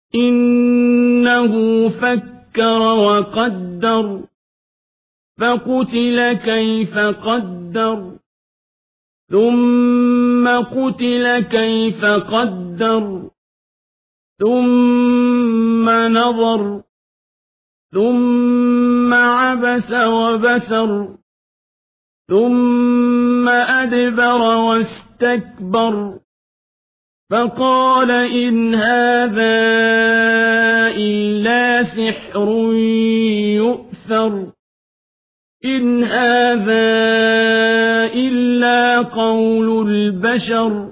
إنه فكر وقدر فقتل كيف قدر ثم قتل كيف قدر ثم نظر ثم عبس وبسر ثم أدبر واستكبر فقال إن هذا إلا سحر يؤثر إن هذا إلا قول البشر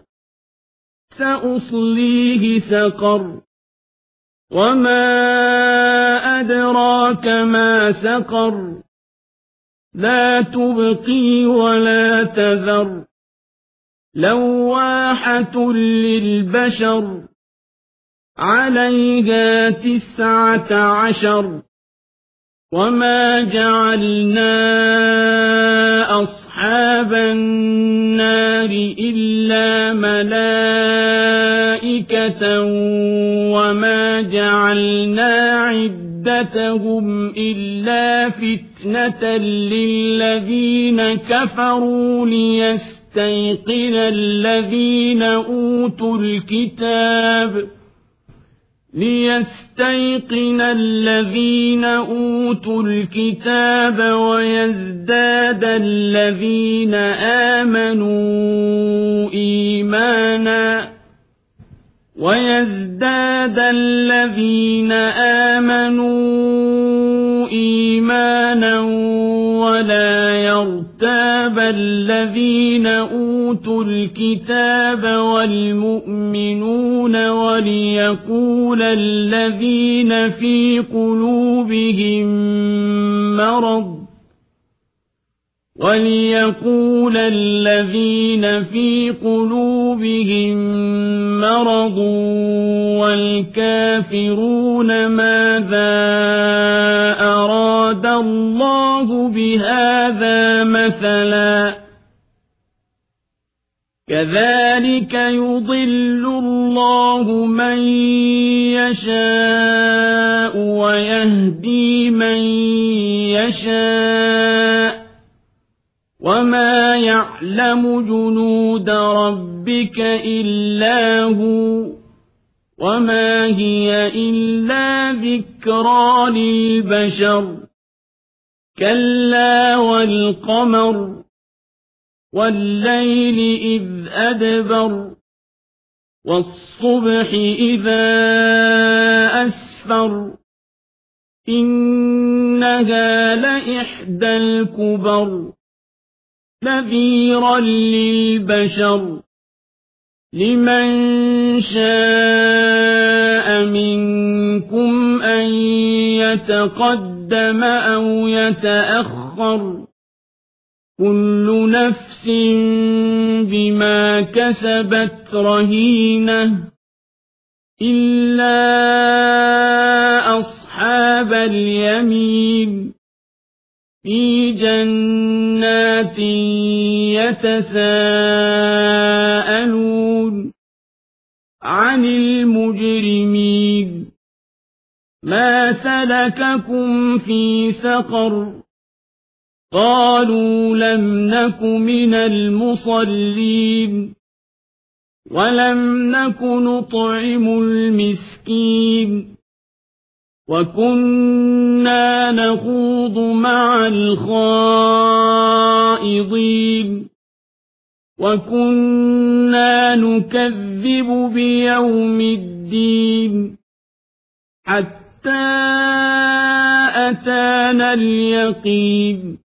سأصليه سقر وما أدراك ما سقر لا تبقي ولا تذر لواحة للبشر عليها 19 وما جعلنا أصحاب النار إلا ملائكة وما جعلنا عدتهم إلا فتنة للذين كفروا ليستيقن الذين أوتوا الكتاب ويزداد الذين آمنوا إيمانا ولا يرتاب الذين أوتوا الكتاب والمؤمنون وليقول الذين في قلوبهم مرض والكافرون ماذا أراد الله بهذا مثلا كذلك يضل الله من يشاء ويهدي من يشاء وما يعلم جنود ربك إلا هو وما هي إلا ذكرى للبشر كلا والقمر والليل إذ أدبر والصبح إذا أسفر إنها لإحدى الكبر نذيرا للبشر لمن شاء منكم أن يتقدم أو يتأخر كل نفس بما كسبت رهينة إلا أصحاب اليمين في جنات يتساءلون عن المجرمين ما سلككم في سقر قالوا لم نك من المصلين ولم نك نطعم المسكين وكنا نخوض مع الخائضين وكنا نكذب بيوم الدين حتى أتانا اليقين